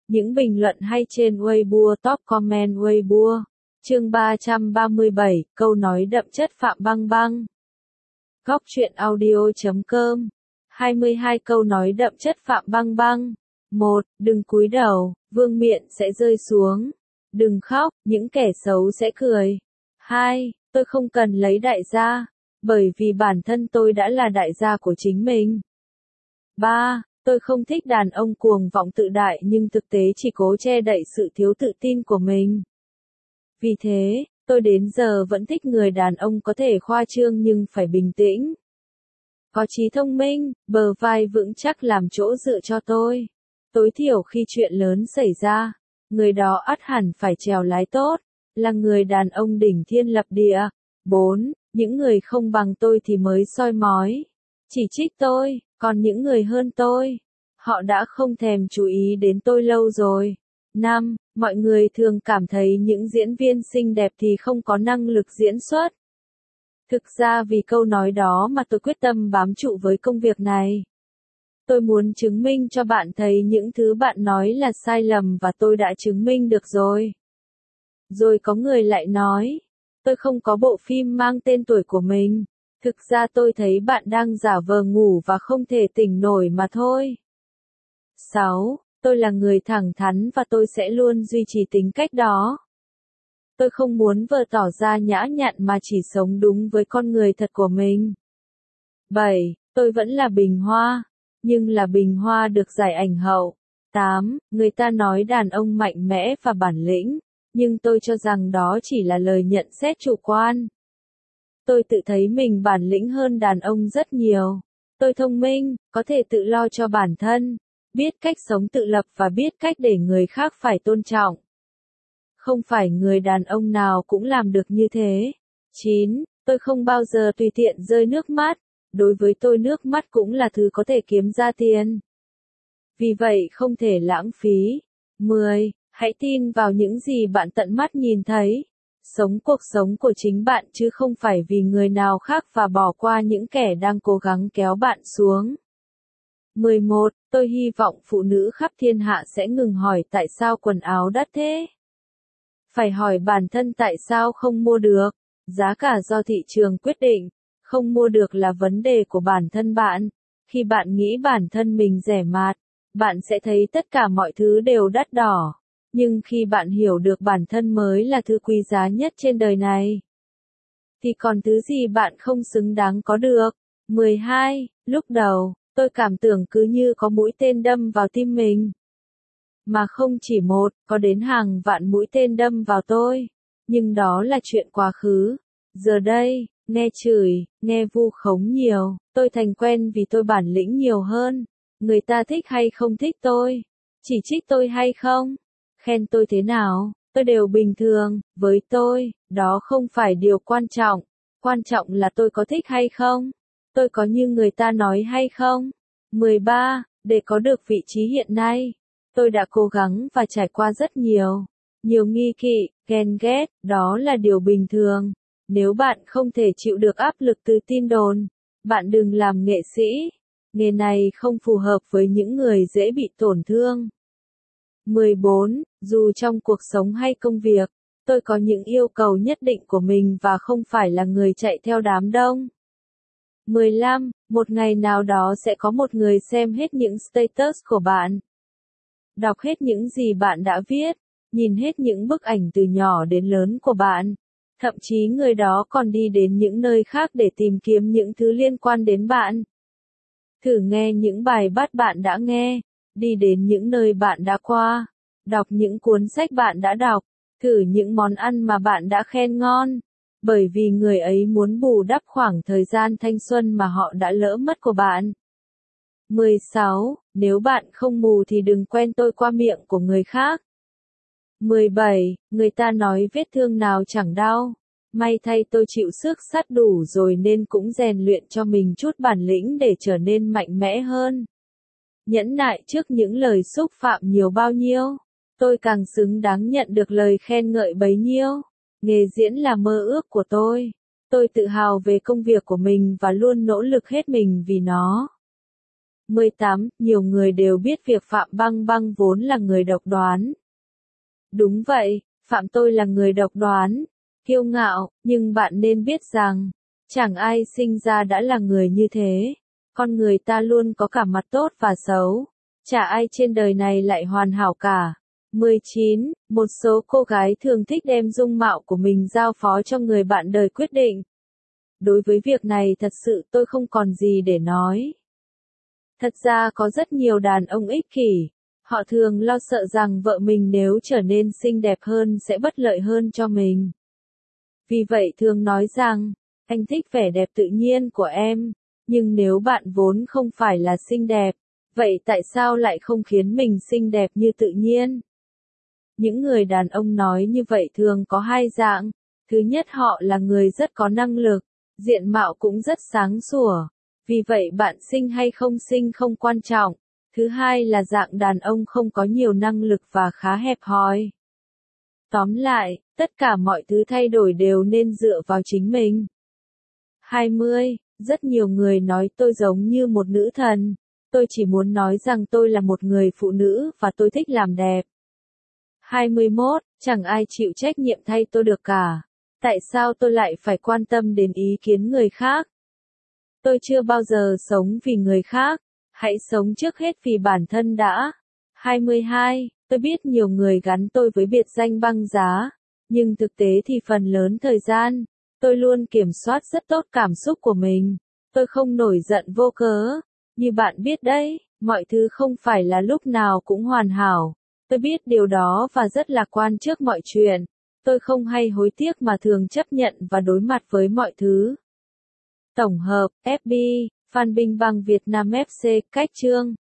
Những bình luận hay trên Weibo, top comment Weibo. Chương 337, câu nói đậm chất Phạm Băng Băng. Góc truyện audio.com. 22 câu nói đậm chất Phạm Băng Băng. 1. Đừng cúi đầu, vương miện sẽ rơi xuống. Đừng khóc, những kẻ xấu sẽ cười. 2. Tôi không cần lấy đại gia, bởi vì bản thân tôi đã là đại gia của chính mình. 3. Tôi không thích đàn ông cuồng vọng tự đại nhưng thực tế chỉ cố che đậy sự thiếu tự tin của mình. Vì thế, tôi đến giờ vẫn thích người đàn ông có thể khoa trương nhưng phải bình tĩnh. Có trí thông minh, bờ vai vững chắc làm chỗ dựa cho tôi. Tối thiểu khi chuyện lớn xảy ra, người đó ắt hẳn phải chèo lái tốt, là người đàn ông đỉnh thiên lập địa. 4. Những người không bằng tôi thì mới soi mói, chỉ trích tôi, còn những người hơn tôi, họ đã không thèm chú ý đến tôi lâu rồi. 5. Mọi người thường cảm thấy những diễn viên xinh đẹp thì không có năng lực diễn xuất. Thực ra vì câu nói đó mà tôi quyết tâm bám trụ với công việc này. Tôi muốn chứng minh cho bạn thấy những thứ bạn nói là sai lầm và tôi đã chứng minh được rồi. Rồi có người lại nói, tôi không có bộ phim mang tên tuổi của mình. Thực ra tôi thấy bạn đang giả vờ ngủ và không thể tỉnh nổi mà thôi. 6. Tôi là người thẳng thắn và tôi sẽ luôn duy trì tính cách đó. Tôi không muốn vờ tỏ ra nhã nhặn mà chỉ sống đúng với con người thật của mình. 7. Tôi vẫn là bình hoa, nhưng là bình hoa được giải ảnh hậu. 8. Người ta nói đàn ông mạnh mẽ và bản lĩnh, nhưng tôi cho rằng đó chỉ là lời nhận xét chủ quan. Tôi tự thấy mình bản lĩnh hơn đàn ông rất nhiều. Tôi thông minh, có thể tự lo cho bản thân, biết cách sống tự lập và biết cách để người khác phải tôn trọng. Không phải người đàn ông nào cũng làm được như thế. 9. Tôi không bao giờ tùy tiện rơi nước mắt. Đối với tôi nước mắt cũng là thứ có thể kiếm ra tiền. Vì vậy không thể lãng phí. 10. Hãy tin vào những gì bạn tận mắt nhìn thấy. Sống cuộc sống của chính bạn chứ không phải vì người nào khác và bỏ qua những kẻ đang cố gắng kéo bạn xuống. 11. Tôi hy vọng phụ nữ khắp thiên hạ sẽ ngừng hỏi tại sao quần áo đắt thế. Phải hỏi bản thân tại sao không mua được. Giá cả do thị trường quyết định, không mua được là vấn đề của bản thân bạn. Khi bạn nghĩ bản thân mình rẻ mạt, bạn sẽ thấy tất cả mọi thứ đều đắt đỏ. Nhưng khi bạn hiểu được bản thân mới là thứ quý giá nhất trên đời này, thì còn thứ gì bạn không xứng đáng có được. 12. Lúc đầu, tôi cảm tưởng cứ như có mũi tên đâm vào tim mình. Mà không chỉ một, có đến hàng vạn mũi tên đâm vào tôi. Nhưng đó là chuyện quá khứ. Giờ đây, nghe chửi, nghe vu khống nhiều, tôi thành quen vì tôi bản lĩnh nhiều hơn. Người ta thích hay không thích tôi, chỉ trích tôi hay không, khen tôi thế nào, tôi đều bình thường. Với tôi, đó không phải điều quan trọng. Quan trọng là tôi có thích hay không, tôi có như người ta nói hay không. 13. Để có được vị trí hiện nay, tôi đã cố gắng và trải qua rất nhiều. Nhiều nghi kỵ, ghen ghét, đó là điều bình thường. Nếu bạn không thể chịu được áp lực từ tin đồn, bạn đừng làm nghệ sĩ. Nghề này không phù hợp với những người dễ bị tổn thương. 14. Dù trong cuộc sống hay công việc, tôi có những yêu cầu nhất định của mình và không phải là người chạy theo đám đông. 15. Một ngày nào đó sẽ có một người xem hết những status của bạn, đọc hết những gì bạn đã viết, nhìn hết những bức ảnh từ nhỏ đến lớn của bạn. Thậm chí người đó còn đi đến những nơi khác để tìm kiếm những thứ liên quan đến bạn. Thử nghe những bài hát bạn đã nghe, đi đến những nơi bạn đã qua, đọc những cuốn sách bạn đã đọc, thử những món ăn mà bạn đã khen ngon, bởi vì người ấy muốn bù đắp khoảng thời gian thanh xuân mà họ đã lỡ mất của bạn. 16. Nếu bạn không mù thì đừng quen tôi qua miệng của người khác. 17. Người ta nói vết thương nào chẳng đau. May thay tôi chịu sức sắt đủ rồi nên cũng rèn luyện cho mình chút bản lĩnh để trở nên mạnh mẽ hơn. Nhẫn nại trước những lời xúc phạm nhiều bao nhiêu, tôi càng xứng đáng nhận được lời khen ngợi bấy nhiêu. Nghề diễn là mơ ước của tôi. Tôi tự hào về công việc của mình và luôn nỗ lực hết mình vì nó. 18. Nhiều người đều biết việc Phạm Băng Băng vốn là người độc đoán. Đúng vậy, Phạm tôi là người độc đoán, kiêu ngạo, nhưng bạn nên biết rằng, chẳng ai sinh ra đã là người như thế. Con người ta luôn có cả mặt tốt và xấu. Chả ai trên đời này lại hoàn hảo cả. 19. Một số cô gái thường thích đem dung mạo của mình giao phó cho người bạn đời quyết định. Đối với việc này thật sự tôi không còn gì để nói. Thật ra có rất nhiều đàn ông ích kỷ. Họ thường lo sợ rằng vợ mình nếu trở nên xinh đẹp hơn sẽ bất lợi hơn cho mình. Vì vậy thường nói rằng, anh thích vẻ đẹp tự nhiên của em, nhưng nếu bạn vốn không phải là xinh đẹp, vậy tại sao lại không khiến mình xinh đẹp như tự nhiên? Những người đàn ông nói như vậy thường có hai dạng. Thứ nhất, họ là người rất có năng lực, diện mạo cũng rất sáng sủa. Vì vậy bạn xinh hay không xinh không quan trọng. Thứ hai là dạng đàn ông không có nhiều năng lực và khá hẹp hòi. Tóm lại, tất cả mọi thứ thay đổi đều nên dựa vào chính mình. 20. Rất nhiều người nói tôi giống như một nữ thần. Tôi chỉ muốn nói rằng tôi là một người phụ nữ và tôi thích làm đẹp. 21. Chẳng ai chịu trách nhiệm thay tôi được cả. Tại sao tôi lại phải quan tâm đến ý kiến người khác? Tôi chưa bao giờ sống vì người khác. Hãy sống trước hết vì bản thân đã. 22. Tôi biết nhiều người gắn tôi với biệt danh băng giá. Nhưng thực tế thì phần lớn thời gian, tôi luôn kiểm soát rất tốt cảm xúc của mình. Tôi không nổi giận vô cớ. Như bạn biết đấy, mọi thứ không phải là lúc nào cũng hoàn hảo. Tôi biết điều đó và rất lạc quan trước mọi chuyện. Tôi không hay hối tiếc mà thường chấp nhận và đối mặt với mọi thứ. Tổng hợp, FB, Phan Binh Băng Việt Nam FC, Cách chương.